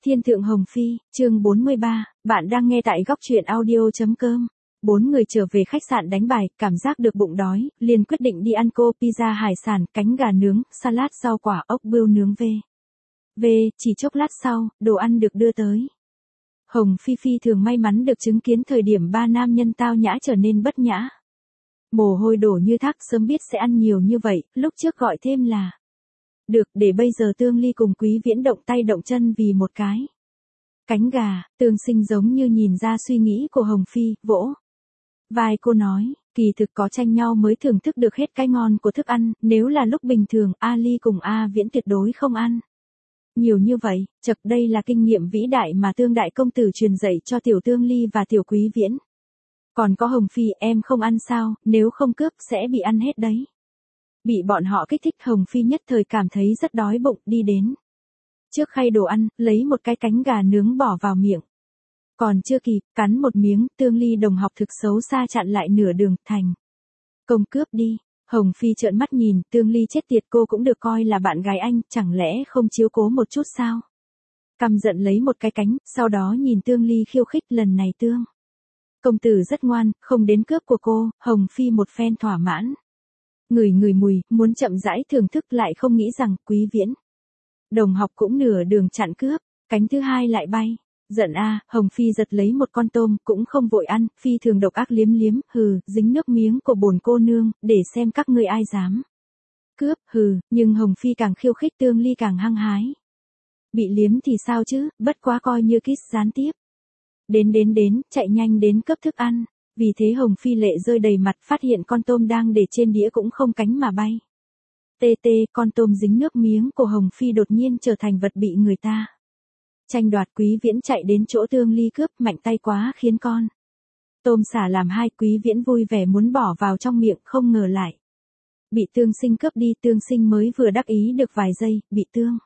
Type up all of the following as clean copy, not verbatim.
Thiên thượng Hồng Phi, chương 43, bạn đang nghe tại góc truyện audio.com. Bốn người trở về khách sạn đánh bài, cảm giác được bụng đói, liền quyết định đi ăn cô, pizza hải sản, cánh gà nướng, salad rau quả, ốc bươu nướng chỉ chốc lát sau, đồ ăn được đưa tới. Hồng Phi phi thường may mắn được chứng kiến thời điểm ba nam nhân tao nhã trở nên bất nhã. Mồ hôi đổ như thác, sớm biết sẽ ăn nhiều như vậy, lúc trước gọi thêm là được, để bây giờ Tương Ly cùng Quý Viễn động tay động chân vì một cái cánh gà. Tương Sinh giống như nhìn ra suy nghĩ của Hồng Phi, vỗ vai cô nói, kỳ thực có tranh nhau mới thưởng thức được hết cái ngon của thức ăn, nếu là lúc bình thường, A Ly cùng A Viễn tuyệt đối không ăn nhiều như vậy. Chật, đây là kinh nghiệm vĩ đại mà Tương đại công tử truyền dạy cho tiểu Tương Ly và tiểu Quý Viễn. Còn có Hồng Phi, em không ăn sao, nếu không cướp sẽ bị ăn hết đấy. Bị bọn họ kích thích, Hồng Phi nhất thời cảm thấy rất đói bụng, đi đến trước khay đồ ăn, lấy một cái cánh gà nướng bỏ vào miệng. Còn chưa kịp cắn một miếng, Tương Ly đồng học thực xấu xa chặn lại nửa đường, thành công cướp đi. Hồng Phi trợn mắt nhìn, Tương Ly chết tiệt, cô cũng được coi là bạn gái anh, chẳng lẽ không chiếu cố một chút sao? Căm giận lấy một cái cánh, sau đó nhìn Tương Ly khiêu khích, lần này Tương công tử rất ngoan, không đến cướp của cô. Hồng Phi một phen thỏa mãn. Ngửi mùi, muốn chậm rãi thưởng thức, lại không nghĩ rằng Quý Viễn đồng học cũng nửa đường chặn cướp, cánh thứ hai lại bay. Giận a, Hồng Phi giật lấy một con tôm, cũng không vội ăn, phi thường độc ác liếm, hừ, dính nước miếng của bổn cô nương, để xem các ngươi ai dám cướp, hừ. Nhưng Hồng Phi càng khiêu khích, Tương Ly càng hăng hái. Bị liếm thì sao chứ, bất quá coi như kiss gián tiếp. Đến, chạy nhanh đến cướp thức ăn. Vì thế Hồng Phi lệ rơi đầy mặt, phát hiện con tôm đang để trên đĩa cũng không cánh mà bay. Con tôm dính nước miếng của Hồng Phi đột nhiên trở thành vật bị người ta tranh đoạt. Quý Viễn chạy đến chỗ Tương Ly cướp, mạnh tay quá khiến con tôm xả làm hai. Quý Viễn vui vẻ muốn bỏ vào trong miệng, không ngờ lại bị Tương Sinh cướp đi. Tương Sinh mới vừa đắc ý được vài giây, bị Tương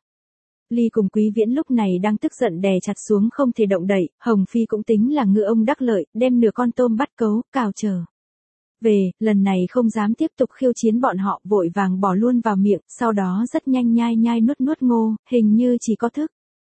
Ly cùng Quý Viễn lúc này đang tức giận đè chặt xuống không thể động đậy. Hồng Phi cũng tính là ngư ông đắc lợi, đem nửa con tôm bắt cấu, cào trở về, lần này không dám tiếp tục khiêu chiến bọn họ, vội vàng bỏ luôn vào miệng, sau đó rất nhanh nhai nuốt ngô, hình như chỉ có thức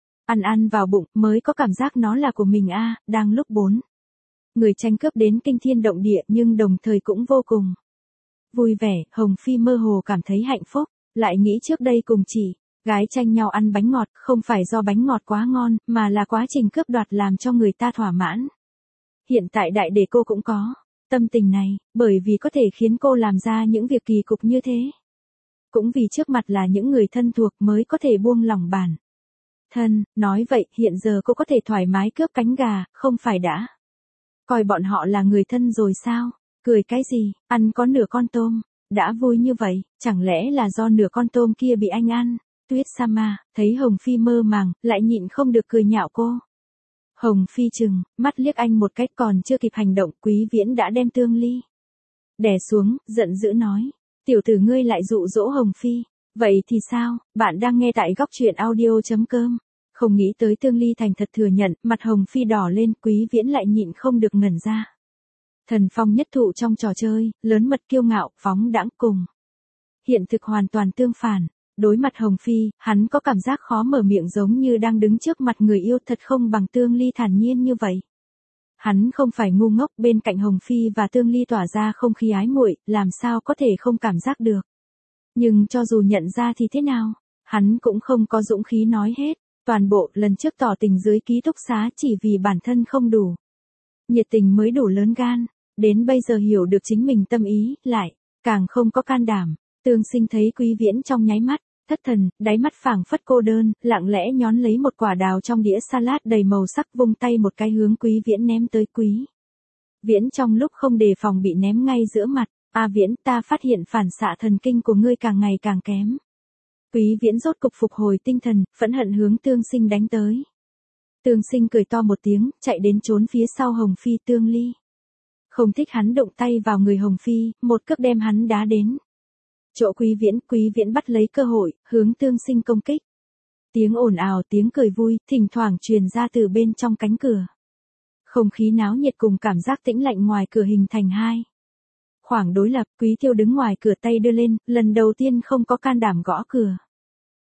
ăn vào bụng mới có cảm giác nó là của mình a. Đang lúc bốn người tranh cướp đến kinh thiên động địa, nhưng đồng thời cũng vô cùng vui vẻ. Hồng Phi mơ hồ cảm thấy hạnh phúc, lại nghĩ trước đây cùng chị gái tranh nhau ăn bánh ngọt, không phải do bánh ngọt quá ngon, mà là quá trình cướp đoạt làm cho người ta thỏa mãn. Hiện tại đại để cô cũng có tâm tình này, bởi vì có thể khiến cô làm ra những việc kỳ cục như thế. Cũng vì trước mặt là những người thân thuộc mới có thể buông lỏng bản thân. Nói vậy, hiện giờ cô có thể thoải mái cướp cánh gà, không phải đã coi bọn họ là người thân rồi sao? Cười cái gì, ăn có nửa con tôm, đã vui như vậy, chẳng lẽ là do nửa con tôm kia bị anh ăn? Tuyết Sama, thấy Hồng Phi mơ màng, lại nhịn không được cười nhạo cô. Hồng Phi chừng mắt liếc anh một cách, còn chưa kịp hành động, Quý Viễn đã đem Tương Ly đè xuống, giận dữ nói, tiểu tử ngươi lại dụ dỗ Hồng Phi. Vậy thì sao, bạn đang nghe tại góc truyện audio.com. Không nghĩ tới Tương Ly thành thật thừa nhận, mặt Hồng Phi đỏ lên, Quý Viễn lại nhịn không được ngẩn ra. Thần phong nhất thụ trong trò chơi, lớn mật kiêu ngạo, phóng đãng, cùng hiện thực hoàn toàn tương phản. Đối mặt Hồng Phi, hắn có cảm giác khó mở miệng, giống như đang đứng trước mặt người yêu, thật không bằng Tương Ly thản nhiên như vậy. Hắn không phải ngu ngốc, bên cạnh Hồng Phi và Tương Ly tỏa ra không khí ái muội, làm sao có thể không cảm giác được. Nhưng cho dù nhận ra thì thế nào, hắn cũng không có dũng khí nói hết. Toàn bộ lần trước tỏ tình dưới ký túc xá chỉ vì bản thân không đủ nhiệt tình mới đủ lớn gan, đến bây giờ hiểu được chính mình tâm ý, lại càng không có can đảm. Tương Sinh thấy Quý Viễn trong nháy mắt thất thần, đáy mắt phảng phất cô đơn, lặng lẽ nhón lấy một quả đào trong đĩa salad đầy màu sắc, vung tay một cái hướng Quý Viễn ném tới. Quý Viễn trong lúc không đề phòng bị ném ngay giữa mặt. A Viễn, ta phát hiện phản xạ thần kinh của ngươi càng ngày càng kém. Quý Viễn rốt cục phục hồi tinh thần, phẫn hận hướng Tương Sinh đánh tới. Tương Sinh cười to một tiếng, chạy đến trốn phía sau Hồng Phi. Tương Ly không thích hắn động tay vào người Hồng Phi, một cước đem hắn đá đến chỗ Quý Viễn bắt lấy cơ hội, hướng Tương Sinh công kích. Tiếng ồn ào, tiếng cười vui, thỉnh thoảng truyền ra từ bên trong cánh cửa. Không khí náo nhiệt cùng cảm giác tĩnh lạnh ngoài cửa hình thành hai khoảng đối lập. Quý Tiêu đứng ngoài cửa, tay đưa lên, lần đầu tiên không có can đảm gõ cửa.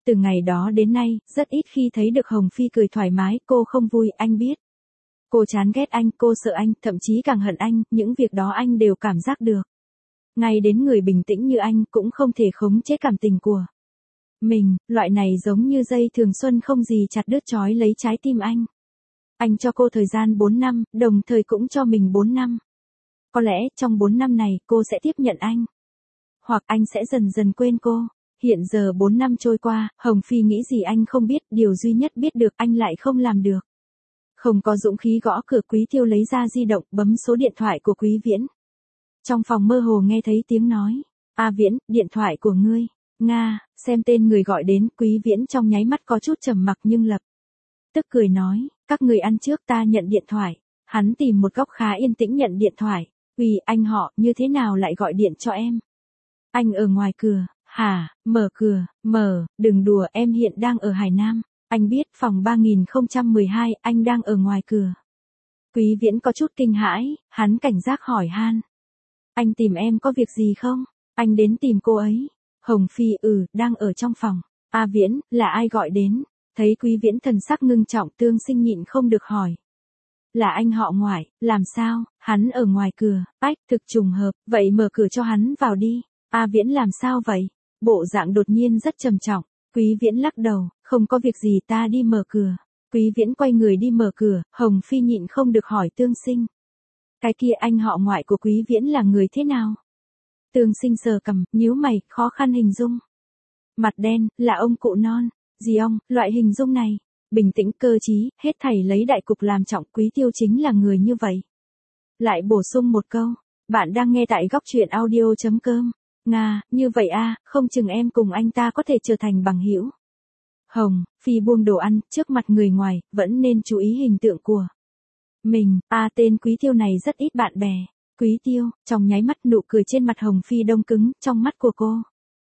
Từ ngày đó đến nay, rất ít khi thấy được Hồng Phi cười thoải mái, cô không vui, anh biết. Cô chán ghét anh, cô sợ anh, thậm chí càng hận anh, những việc đó anh đều cảm giác được. Ngay đến người bình tĩnh như anh cũng không thể khống chế cảm tình của mình, loại này giống như dây thường xuân không gì chặt đứt trói lấy trái tim anh. Anh cho cô thời gian 4 năm, đồng thời cũng cho mình 4 năm. Có lẽ trong 4 năm này cô sẽ tiếp nhận anh. Hoặc anh sẽ dần dần quên cô. Hiện giờ 4 năm trôi qua, Hồng Phi nghĩ gì anh không biết, điều duy nhất biết được anh lại không làm được. Không có dũng khí gõ cửa. Quý Tiêu lấy ra di động, bấm số điện thoại của Quý Viễn. Trong phòng mơ hồ nghe thấy tiếng nói. A Viễn, điện thoại của ngươi. Nga, xem tên người gọi đến, Quý Viễn trong nháy mắt có chút trầm mặc nhưng lập tức cười nói, các người ăn trước ta nhận điện thoại. Hắn tìm một góc khá yên tĩnh nhận điện thoại. Uy, anh họ, như thế nào lại gọi điện cho em? Anh ở ngoài cửa. Hả, mở cửa, mở, đừng đùa, em hiện đang ở Hải Nam. Anh biết phòng 3012, anh đang ở ngoài cửa. Quý Viễn có chút kinh hãi, hắn cảnh giác hỏi han. Anh tìm em có việc gì không? Anh đến tìm cô ấy. Hồng Phi, đang ở trong phòng. A Viễn, là ai gọi đến? Thấy Quý Viễn thần sắc ngưng trọng, Tương Sinh nhịn không được hỏi. Là anh họ ngoại, làm sao? Hắn ở ngoài cửa. Ách, thực trùng hợp, vậy mở cửa cho hắn vào đi. A Viễn làm sao vậy? Bộ dạng đột nhiên rất trầm trọng. Quý Viễn lắc đầu, không có việc gì, ta đi mở cửa. Quý Viễn quay người đi mở cửa, Hồng Phi nhịn không được hỏi Tương Sinh. Cái kia anh họ ngoại của Quý Viễn là người thế nào? Tương Sinh sờ cằm, nhíu mày, khó khăn hình dung. Mặt đen, là ông cụ non. Gì ông, loại hình dung này. Bình tĩnh cơ trí, hết thảy lấy đại cục làm trọng, Quý Tiêu chính là người như vậy. Lại bổ sung một câu, bạn đang nghe tại góc truyện audio.com. Nga, như vậy a, không chừng em cùng anh ta có thể trở thành bằng hữu. Hồng Phi buông đồ ăn, trước mặt người ngoài, vẫn nên chú ý hình tượng của mình. Tên Quý Tiêu này rất ít bạn bè. Quý Tiêu, trong nháy mắt nụ cười trên mặt Hồng Phi đông cứng, trong mắt của cô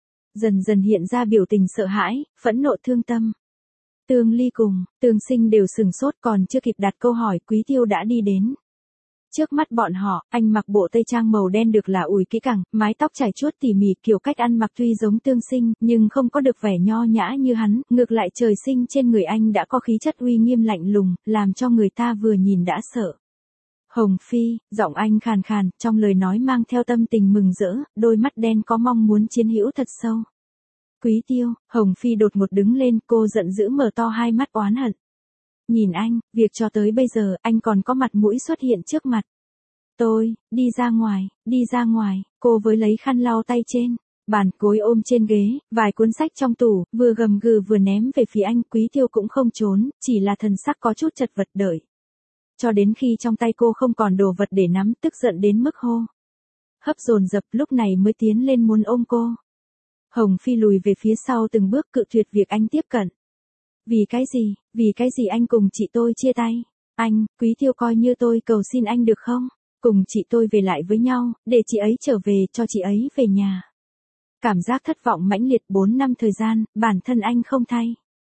dần dần hiện ra biểu tình sợ hãi, phẫn nộ, thương tâm. Tương Ly cùng Tương Sinh đều sừng sốt, còn chưa kịp đặt câu hỏi, Quý Tiêu đã đi đến. Trước mắt bọn họ, anh mặc bộ tây trang màu đen được là ủi kỹ càng, mái tóc chải chuốt tỉ mỉ, kiểu cách ăn mặc tuy giống Tương Sinh, nhưng không có được vẻ nho nhã như hắn, ngược lại trời sinh trên người anh đã có khí chất uy nghiêm lạnh lùng, làm cho người ta vừa nhìn đã sợ. Hồng Phi, giọng anh khàn khàn, trong lời nói mang theo tâm tình mừng rỡ, đôi mắt đen có mong muốn chiến hữu thật sâu. Quý Tiêu, Hồng Phi đột ngột đứng lên, cô giận dữ mở to hai mắt oán hận. Nhìn anh, việc cho tới bây giờ, anh còn có mặt mũi xuất hiện trước mặt tôi, đi ra ngoài, cô với lấy khăn lau tay trên bàn, gối ôm trên ghế, vài cuốn sách trong tủ, vừa gầm gừ vừa ném về phía anh. Quý Tiêu cũng không trốn, chỉ là thần sắc có chút chật vật đợi. Cho đến khi trong tay cô không còn đồ vật để nắm, tức giận đến mức hô hấp dồn dập, lúc này mới tiến lên muốn ôm cô. Hồng Phi lùi về phía sau từng bước, cự tuyệt việc anh tiếp cận. Vì cái gì anh cùng chị tôi chia tay? Anh, Quý Tiêu, coi như tôi cầu xin anh được không? Cùng chị tôi về lại với nhau, để chị ấy trở về, cho chị ấy về nhà. Cảm giác thất vọng mãnh liệt, 4 năm thời gian, bản thân anh không thay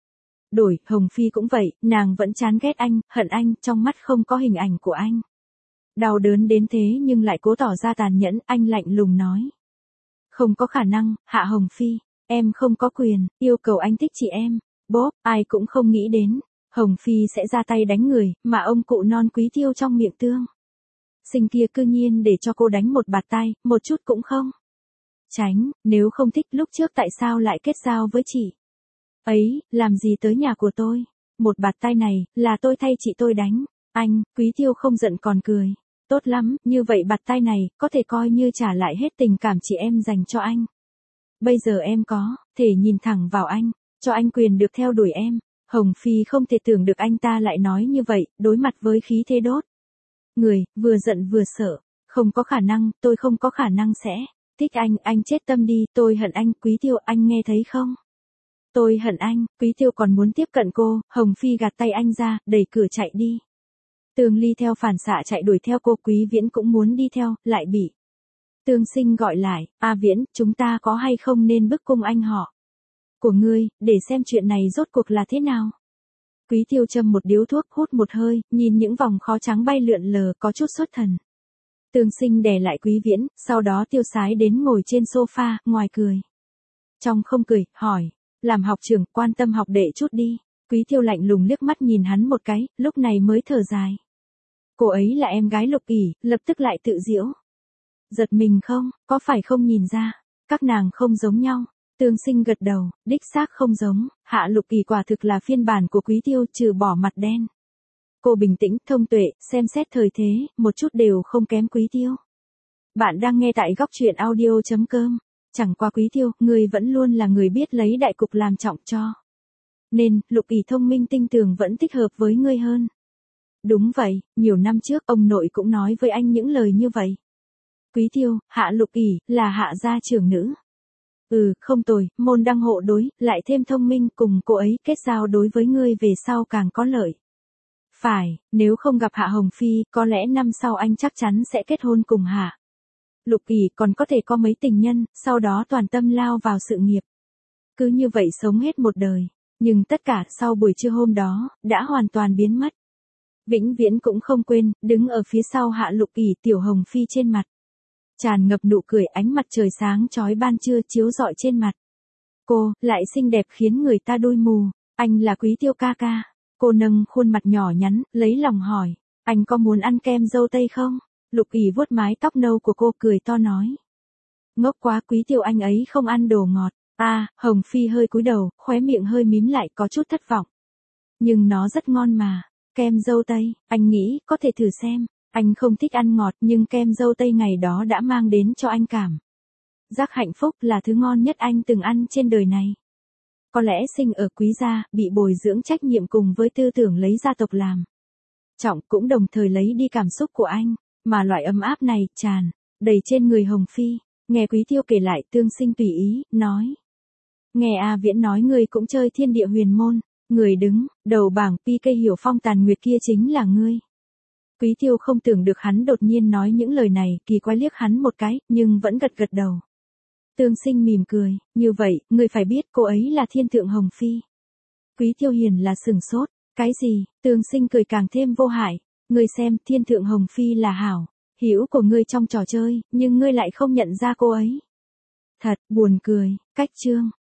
đổi, Hồng Phi cũng vậy, nàng vẫn chán ghét anh, hận anh, trong mắt không có hình ảnh của anh. Đau đớn đến thế nhưng lại cố tỏ ra tàn nhẫn, anh lạnh lùng nói. Không có khả năng, Hạ Hồng Phi, em không có quyền, yêu cầu anh thích chị em. Bốp, ai cũng không nghĩ đến, Hồng Phi sẽ ra tay đánh người, mà ông cụ non Quý Tiêu trong miệng Tương Sinh kia cư nhiên để cho cô đánh một bạt tay, một chút cũng không tránh, nếu không thích lúc trước tại sao lại kết giao với chị ấy, làm gì tới nhà của tôi, một bạt tay này, là tôi thay chị tôi đánh. Anh, Quý Tiêu không giận còn cười. Tốt lắm, như vậy bạt tay này, có thể coi như trả lại hết tình cảm chị em dành cho anh. Bây giờ em có thể nhìn thẳng vào anh, cho anh quyền được theo đuổi em. Hồng Phi không thể tưởng được anh ta lại nói như vậy, đối mặt với khí thế đốt người, vừa giận vừa sợ. Không có khả năng, tôi không có khả năng sẽ thích anh chết tâm đi, tôi hận anh. Quý Tiêu, anh nghe thấy không? Tôi hận anh. Quý Tiêu còn muốn tiếp cận cô, Hồng Phi gạt tay anh ra, đẩy cửa chạy đi. Tương Ly theo phản xạ chạy đuổi theo cô, Quý Viễn cũng muốn đi theo, lại bị Tương Sinh gọi lại. Viễn, chúng ta có hay không nên bức cung anh họ của ngươi, để xem chuyện này rốt cuộc là thế nào. Quý Tiêu châm một điếu thuốc, hút một hơi, nhìn những vòng khói trắng bay lượn lờ, có chút xuất thần. Tương Sinh đè lại Quý Viễn, sau đó tiêu sái đến ngồi trên sofa, ngoài cười trong không cười, hỏi, làm học trưởng, quan tâm học đệ chút đi. Quý Tiêu lạnh lùng liếc mắt nhìn hắn một cái, lúc này mới thở dài. Cô ấy là em gái Lục ỉ, lập tức lại tự giễu. Giật mình không, có phải không nhìn ra, các nàng không giống nhau. Tương Sinh gật đầu, đích xác không giống, Hạ Lục ỉ quả thực là phiên bản của Quý Tiêu trừ bỏ mặt đen. Cô bình tĩnh, thông tuệ, xem xét thời thế, một chút đều không kém Quý Tiêu. Bạn đang nghe tại góc truyện audio.com. Chẳng qua Quý Tiêu, người vẫn luôn là người biết lấy đại cục làm trọng cho. Nên, Lục ỉ thông minh tinh tường vẫn thích hợp với ngươi hơn. Đúng vậy, nhiều năm trước ông nội cũng nói với anh những lời như vậy. Quý Tiêu, Hạ Lục ỉ, là Hạ gia trưởng nữ. Không tồi, môn đăng hộ đối, lại thêm thông minh cùng cô ấy kết giao đối với ngươi về sau càng có lợi. Phải, nếu không gặp Hạ Hồng Phi, có lẽ năm sau anh chắc chắn sẽ kết hôn cùng Hạ Lục ỉ, còn có thể có mấy tình nhân, sau đó toàn tâm lao vào sự nghiệp. Cứ như vậy sống hết một đời, nhưng tất cả sau buổi trưa hôm đó, đã hoàn toàn biến mất. Vĩnh viễn cũng không quên, đứng ở phía sau Hạ Lục ỉ Tiểu Hồng Phi trên mặt. Tràn ngập nụ cười, ánh mặt trời sáng chói ban trưa chiếu rọi trên mặt. Cô, lại xinh đẹp khiến người ta đôi mù, anh là Quý Tiêu ca ca. Cô nâng khuôn mặt nhỏ nhắn, lấy lòng hỏi, anh có muốn ăn kem dâu tây không? Lục ỉ vuốt mái tóc nâu của cô cười to nói. Ngốc quá Quý Tiêu, anh ấy không ăn đồ ngọt. Hồng Phi hơi cúi đầu, khóe miệng hơi mím lại, có chút thất vọng. Nhưng nó rất ngon mà, kem dâu tây, anh nghĩ có thể thử xem. Anh không thích ăn ngọt nhưng kem dâu tây ngày đó đã mang đến cho anh cảm giác hạnh phúc, là thứ ngon nhất anh từng ăn trên đời này. Có lẽ sinh ở quý gia, bị bồi dưỡng trách nhiệm cùng với tư tưởng lấy gia tộc làm trọng, cũng đồng thời lấy đi cảm xúc của anh, mà loại ấm áp này tràn đầy trên người Hồng Phi. Nghe Quý Tiêu kể lại, Tương Sinh tùy ý nói. Nghe A Viễn nói ngươi cũng chơi Thiên Địa Huyền Môn, người đứng đầu bảng PK Hiểu Phong Tàn Nguyệt kia chính là ngươi. Quý Tiêu không tưởng được hắn đột nhiên nói những lời này, kỳ quái liếc hắn một cái, nhưng vẫn gật gật đầu. Tương Sinh mỉm cười, như vậy, ngươi phải biết cô ấy là Thiên Thượng Hồng Phi. Quý Tiêu hiền là sừng sốt, cái gì? Tương Sinh cười càng thêm vô hại, ngươi xem, Thiên Thượng Hồng Phi là hảo hữu của ngươi trong trò chơi, nhưng ngươi lại không nhận ra cô ấy. Thật buồn cười, cách chương.